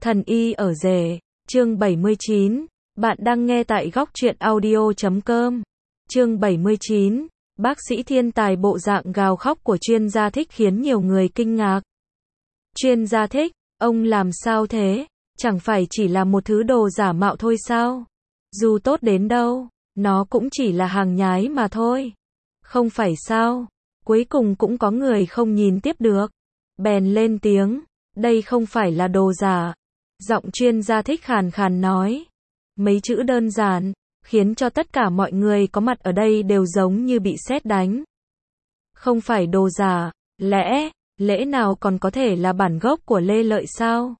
Thần y ở rể, chương 79, bạn đang nghe tại góc truyện audio.com. Chương 79, bác sĩ thiên tài bộ dạng gào khóc của chuyên gia Thích khiến nhiều người kinh ngạc. Chuyên gia Thích, ông làm sao thế? Chẳng phải chỉ là một thứ đồ giả mạo thôi sao? Dù tốt đến đâu, nó cũng chỉ là hàng nhái mà thôi. Không phải sao? Cuối cùng cũng có người không nhìn tiếp được. Bèn lên tiếng, đây không phải là đồ giả. Giọng chuyên gia Thích khàn khàn nói. Mấy chữ đơn giản, khiến cho tất cả mọi người có mặt ở đây đều giống như bị sét đánh. Không phải đồ giả, lẽ nào còn có thể là bản gốc của Lê Lợi sao?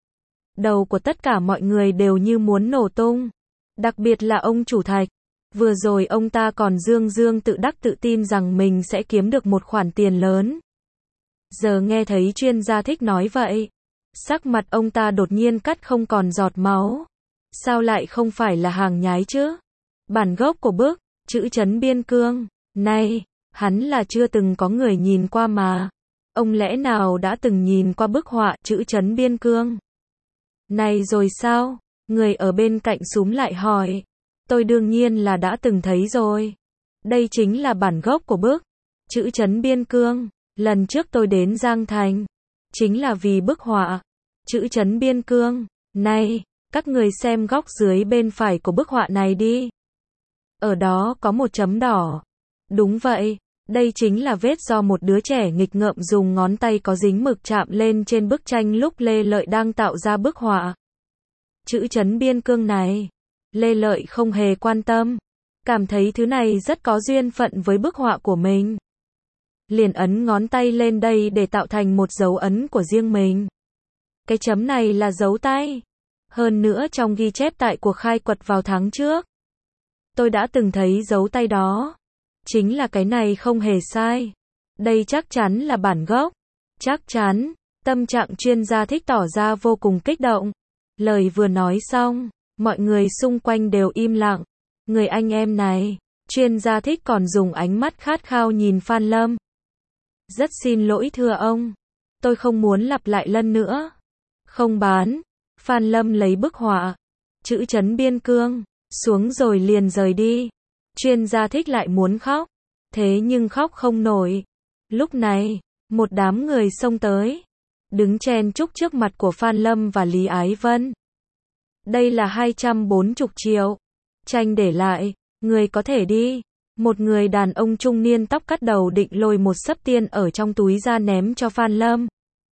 Đầu của tất cả mọi người đều như muốn nổ tung. Đặc biệt là ông chủ Thạch. Vừa rồi ông ta còn dương tự đắc tự tin rằng mình sẽ kiếm được một khoản tiền lớn. Giờ nghe thấy chuyên gia Thích nói vậy, sắc mặt ông ta đột nhiên cắt không còn giọt máu. Sao lại không phải là hàng nhái chứ? Bản gốc của bức chữ Trấn Biên Cương này, hắn là chưa từng có người nhìn qua mà. Ông lẽ nào đã từng nhìn qua bức họa chữ Trấn Biên Cương này rồi sao? Người ở bên cạnh xúm lại hỏi. Tôi đương nhiên là đã từng thấy rồi. Đây chính là bản gốc của bức chữ Trấn Biên Cương. Lần trước tôi đến Giang Thành, chính là vì bức họa chữ Trấn Biên Cương này. Các người xem góc dưới bên phải của bức họa này đi. Ở đó có một chấm đỏ. Đúng vậy, đây chính là vết do một đứa trẻ nghịch ngợm dùng ngón tay có dính mực chạm lên trên bức tranh lúc Lê Lợi đang tạo ra bức họa chữ Trấn Biên Cương này. Lê Lợi không hề quan tâm, cảm thấy thứ này rất có duyên phận với bức họa của mình. Liền ấn ngón tay lên đây để tạo thành một dấu ấn của riêng mình. Cái chấm này là dấu tay. Hơn nữa trong ghi chép tại cuộc khai quật vào tháng trước, tôi đã từng thấy dấu tay đó. Chính là cái này không hề sai. Đây chắc chắn là bản gốc. Chắc chắn. Tâm trạng chuyên gia Thích tỏ ra vô cùng kích động. Lời vừa nói xong, mọi người xung quanh đều im lặng. Người anh em này, chuyên gia Thích còn dùng ánh mắt khát khao nhìn Phan Lâm. Rất xin lỗi thưa ông. Tôi không muốn lặp lại lần nữa. Không bán. Phan Lâm lấy bức họa chữ Trấn Biên Cương xuống rồi liền rời đi. Chuyên gia Thích lại muốn khóc, thế nhưng khóc không nổi. Lúc này, một đám người xông tới, đứng chen chúc trước mặt của Phan Lâm và Lý Ái Vân. Đây là 240 triệu. Tranh để lại, người có thể đi. Một người đàn ông trung niên tóc cắt đầu định lôi một xấp tiền ở trong túi ra ném cho Phan Lâm.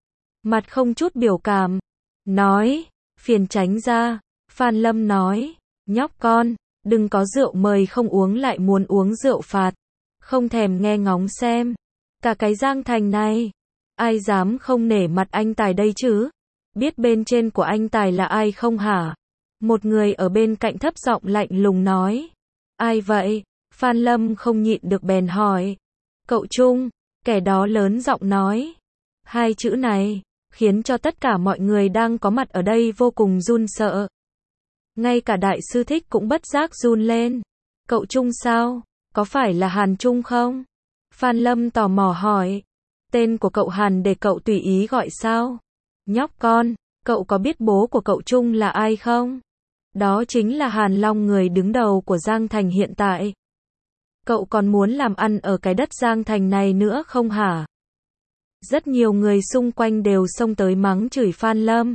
Mặt không chút biểu cảm, nói, phiền tránh ra. Phan Lâm nói, nhóc con, đừng có rượu mời không uống lại muốn uống rượu phạt. Không thèm nghe ngóng xem. Cả cái Giang Thành này, ai dám không nể mặt anh Tài đây chứ? Biết bên trên của anh Tài là ai không hả? Một người ở bên cạnh thấp giọng lạnh lùng nói. Ai vậy? Phan Lâm không nhịn được bèn hỏi. Cậu Trung, kẻ đó lớn giọng nói. Hai chữ này khiến cho tất cả mọi người đang có mặt ở đây vô cùng run sợ. Ngay cả đại sư Thích cũng bất giác run lên. Cậu Trung sao? Có phải là Hàn Trung không? Phan Lâm tò mò hỏi. Tên của cậu Hàn để cậu tùy ý gọi sao? Nhóc con, cậu có biết bố của cậu Trung là ai không? Đó chính là Hàn Long, người đứng đầu của Giang Thành hiện tại. Cậu còn muốn làm ăn ở cái đất Giang Thành này nữa không hả? Rất nhiều người xung quanh đều xông tới mắng chửi Phan Lâm.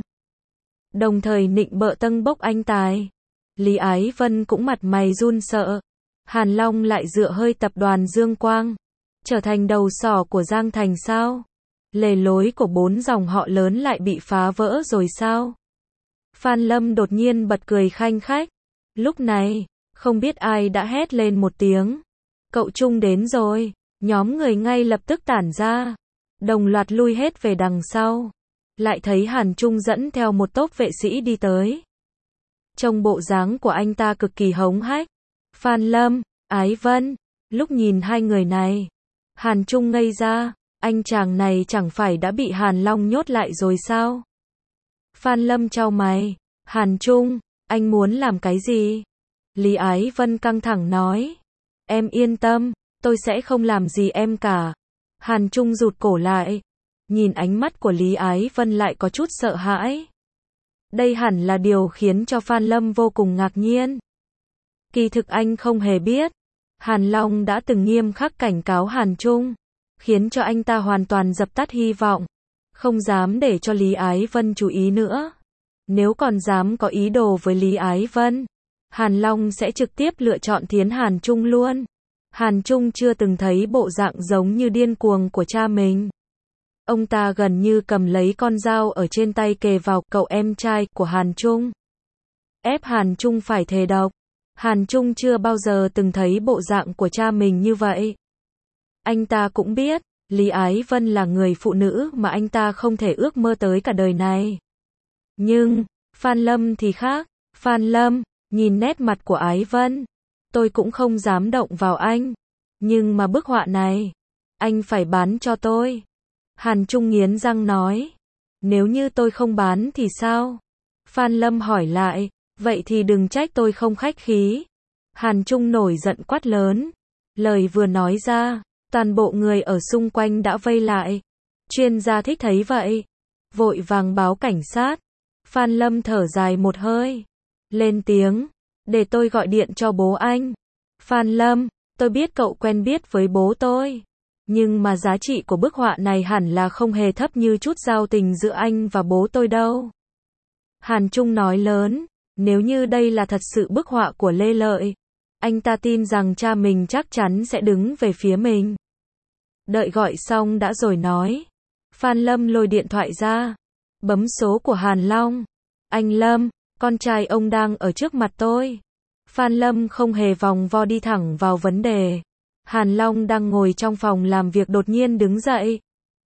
Đồng thời nịnh bợ tâng bốc anh Tài. Lý Ái Vân cũng mặt mày run sợ. Hàn Long lại dựa hơi tập đoàn Dương Quang, trở thành đầu sỏ của Giang Thành sao? Lề lối của 4 dòng họ lớn lại bị phá vỡ rồi sao? Phan Lâm đột nhiên bật cười khanh khách. Lúc này, không biết ai đã hét lên một tiếng. Cậu Trung đến rồi. Nhóm người ngay lập tức tản ra, đồng loạt lui hết về đằng sau. Lại thấy Hàn Trung dẫn theo một tốp vệ sĩ đi tới. Trông bộ dáng của anh ta cực kỳ hống hách. Phan Lâm, Ái Vân, lúc nhìn hai người này, Hàn Trung ngây ra. Anh chàng này chẳng phải đã bị Hàn Long nhốt lại rồi sao? Phan Lâm chau mày. Hàn Trung, anh muốn làm cái gì? Lý Ái Vân căng thẳng nói. Em yên tâm, tôi sẽ không làm gì em cả. Hàn Trung rụt cổ lại. Nhìn ánh mắt của Lý Ái Vân lại có chút sợ hãi. Đây hẳn là điều khiến cho Phan Lâm vô cùng ngạc nhiên. Kỳ thực anh không hề biết, Hàn Long đã từng nghiêm khắc cảnh cáo Hàn Trung, khiến cho anh ta hoàn toàn dập tắt hy vọng, không dám để cho Lý Ái Vân chú ý nữa. Nếu còn dám có ý đồ với Lý Ái Vân, Hàn Long sẽ trực tiếp lựa chọn thiến Hàn Trung luôn. Hàn Trung chưa từng thấy bộ dạng giống như điên cuồng của cha mình. Ông ta gần như cầm lấy con dao ở trên tay kề vào cậu em trai của Hàn Trung. Ép Hàn Trung phải thề độc. Hàn Trung chưa bao giờ từng thấy bộ dạng của cha mình như vậy. Anh ta cũng biết, Lý Ái Vân là người phụ nữ mà anh ta không thể ước mơ tới cả đời này. Nhưng, Phan Lâm thì khác. Phan Lâm, nhìn nét mặt của Ái Vân, tôi cũng không dám động vào anh. Nhưng mà bức họa này, anh phải bán cho tôi. Hàn Trung nghiến răng nói. Nếu như tôi không bán thì sao? Phan Lâm hỏi lại. Vậy thì đừng trách tôi không khách khí. Hàn Trung nổi giận quát lớn. Lời vừa nói ra, toàn bộ người ở xung quanh đã vây lại. Chuyên gia Thích thấy vậy, vội vàng báo cảnh sát. Phan Lâm thở dài một hơi, lên tiếng. Để tôi gọi điện cho bố anh. Phan Lâm, tôi biết cậu quen biết với bố tôi. Nhưng mà giá trị của bức họa này hẳn là không hề thấp như chút giao tình giữa anh và bố tôi đâu. Hàn Trung nói lớn. Nếu như đây là thật sự bức họa của Lê Lợi, anh ta tin rằng cha mình chắc chắn sẽ đứng về phía mình. Đợi gọi xong đã rồi nói. Phan Lâm lôi điện thoại ra, bấm số của Hàn Long. Anh Lâm, con trai ông đang ở trước mặt tôi. Phan Lâm không hề vòng vo đi thẳng vào vấn đề. Hàn Long đang ngồi trong phòng làm việc đột nhiên đứng dậy.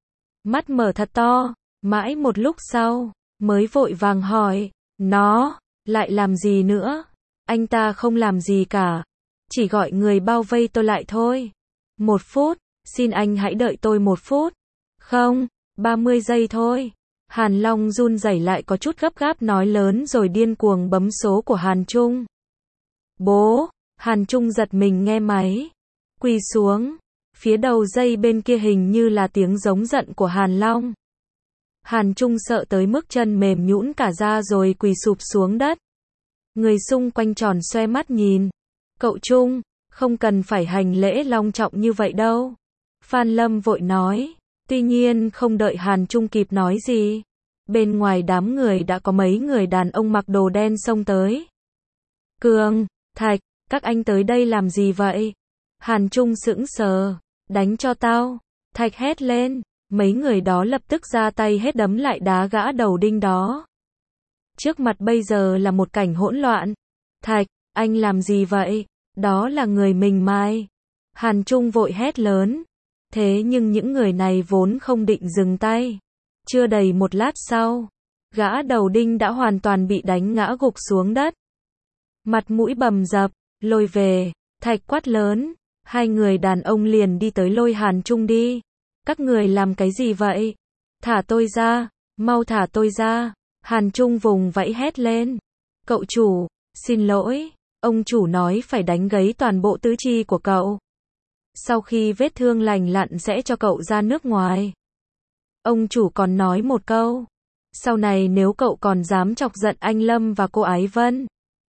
Mắt mở thật to, mãi một lúc sau, mới vội vàng hỏi. Nó lại làm gì nữa? Anh ta không làm gì cả. Chỉ gọi người bao vây tôi lại thôi. 1 phút, xin anh hãy đợi tôi 1 phút. Không, 30 giây thôi. Hàn Long run rẩy lại có chút gấp gáp nói lớn rồi điên cuồng bấm số của Hàn Trung. Bố, Hàn Trung giật mình nghe máy. Quỳ xuống. Phía đầu dây bên kia hình như là tiếng giống giận của Hàn Long. Hàn Trung sợ tới mức chân mềm nhũn cả ra rồi quỳ sụp xuống đất. Người xung quanh tròn xoe mắt nhìn. Cậu Trung, không cần phải hành lễ long trọng như vậy đâu. Phan Lâm vội nói. Tuy nhiên không đợi Hàn Trung kịp nói gì, bên ngoài đám người đã có mấy người đàn ông mặc đồ đen xông tới. Cường, Thạch, các anh tới đây làm gì vậy? Hàn Trung sững sờ. Đánh cho tao. Thạch hét lên. Mấy người đó lập tức ra tay hết đấm lại đá gã đầu đinh đó. Trước mặt bây giờ là một cảnh hỗn loạn. Thạch, anh làm gì vậy? Đó là người mình mai. Hàn Trung vội hét lớn. Thế nhưng những người này vốn không định dừng tay. Chưa đầy một lát sau, gã đầu đinh đã hoàn toàn bị đánh ngã gục xuống đất. Mặt mũi bầm dập, lôi về. Thạch quát lớn. Hai người đàn ông liền đi tới lôi Hàn Trung đi. Các người làm cái gì vậy? Thả tôi ra, mau thả tôi ra. Hàn Trung vùng vẫy hét lên. Cậu chủ, xin lỗi, ông chủ nói phải đánh gãy toàn bộ tứ chi của cậu. Sau khi vết thương lành lặn sẽ cho cậu ra nước ngoài. Ông chủ còn nói một câu. Sau này nếu cậu còn dám chọc giận anh Lâm và cô Ái Vân,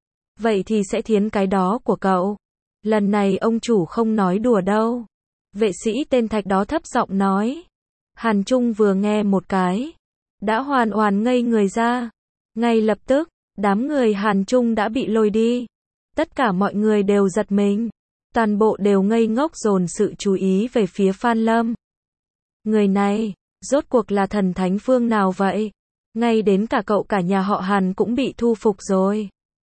vậy thì sẽ thiến cái đó của cậu. Lần này ông chủ không nói đùa đâu. Vệ sĩ tên Thạch đó thấp giọng nói. Hàn Trung vừa nghe một cái, đã hoàn toàn ngây người ra. Ngay lập tức, đám người Hàn Trung đã bị lôi đi. Tất cả mọi người đều giật mình. Toàn bộ đều ngây ngốc dồn sự chú ý về phía Phan Lâm. Người này, rốt cuộc là thần thánh phương nào vậy? Ngay đến cả cậu cả nhà họ Hàn cũng bị thu phục rồi.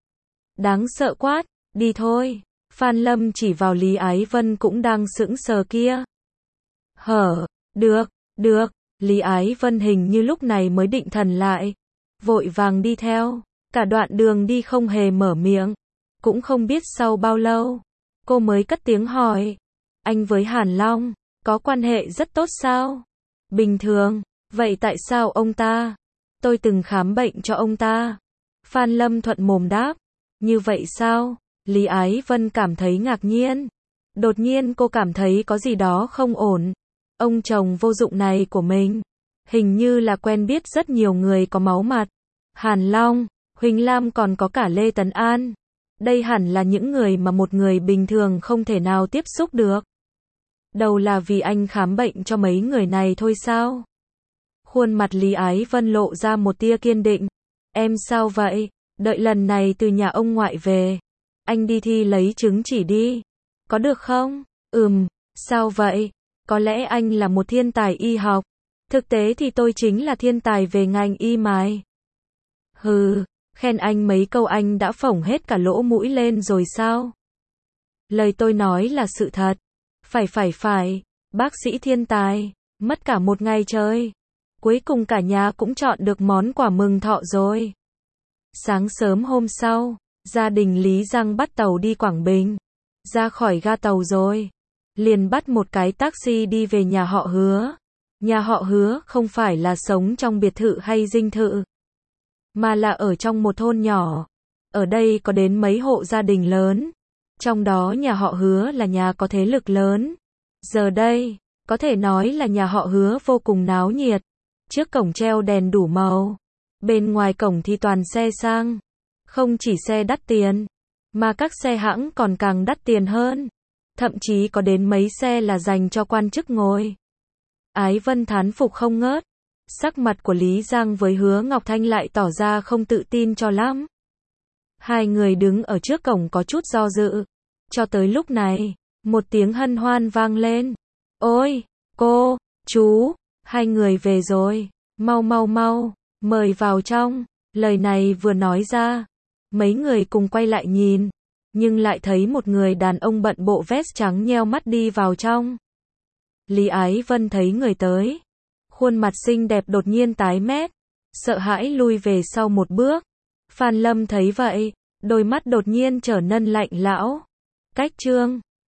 Đáng sợ quát, đi thôi. Phan Lâm chỉ vào Lý Ái Vân cũng đang sững sờ kia. Được, Lý Ái Vân hình như lúc này mới định thần lại. Vội vàng đi theo, cả đoạn đường đi không hề mở miệng. Cũng không biết sau bao lâu, cô mới cất tiếng hỏi. Anh với Hàn Long, có quan hệ rất tốt sao? Bình thường, vậy tại sao ông ta? Tôi từng khám bệnh cho ông ta. Phan Lâm thuận mồm đáp. Như vậy sao? Lý Ái Vân cảm thấy ngạc nhiên. Đột nhiên cô cảm thấy có gì đó không ổn. Ông chồng vô dụng này của mình, hình như là quen biết rất nhiều người có máu mặt. Hàn Long, Huỳnh Lam còn có cả Lê Tấn An. Đây hẳn là những người mà một người bình thường không thể nào tiếp xúc được. Đầu là vì anh khám bệnh cho mấy người này thôi sao? Khuôn mặt Lý Ái Vân lộ ra một tia kiên định. Em sao vậy? Đợi lần này từ nhà ông ngoại về, anh đi thi lấy chứng chỉ đi. Có được không? Sao vậy? Có lẽ anh là một thiên tài y học. Thực tế thì tôi chính là thiên tài về ngành y mài. Hừ, khen anh mấy câu anh đã phổng hết cả lỗ mũi lên rồi sao? Lời tôi nói là sự thật. Phải, bác sĩ thiên tài, mất cả một ngày trời. Cuối cùng cả nhà cũng chọn được món quà mừng thọ rồi. Sáng sớm hôm sau, gia đình Lý Giang bắt tàu đi Quảng Bình. Ra khỏi ga tàu rồi, liền bắt một cái taxi đi về nhà họ Hứa. Nhà họ Hứa không phải là sống trong biệt thự hay dinh thự, mà là ở trong một thôn nhỏ. Ở đây có đến mấy hộ gia đình lớn. Trong đó nhà họ Hứa là nhà có thế lực lớn. Giờ đây, có thể nói là nhà họ Hứa vô cùng náo nhiệt. Trước cổng treo đèn đủ màu. Bên ngoài cổng thì toàn xe sang. Không chỉ xe đắt tiền, mà các xe hãng còn càng đắt tiền hơn. Thậm chí có đến mấy xe là dành cho quan chức ngồi. Ái Vân thán phục không ngớt. Sắc mặt của Lý Giang với Hứa Ngọc Thanh lại tỏ ra không tự tin cho lắm. Hai người đứng ở trước cổng có chút do dự. Cho tới lúc này, một tiếng hân hoan vang lên. Ôi, cô, chú, hai người về rồi. Mau, mời vào trong. Lời này vừa nói ra, mấy người cùng quay lại nhìn, nhưng lại thấy một người đàn ông bận bộ vest trắng nheo mắt đi vào trong. Lý Ái Vân thấy người tới, khuôn mặt xinh đẹp đột nhiên tái mét, sợ hãi lui về sau một bước. Phan Lâm thấy vậy, đôi mắt đột nhiên trở nên lạnh lão. Cách Trương,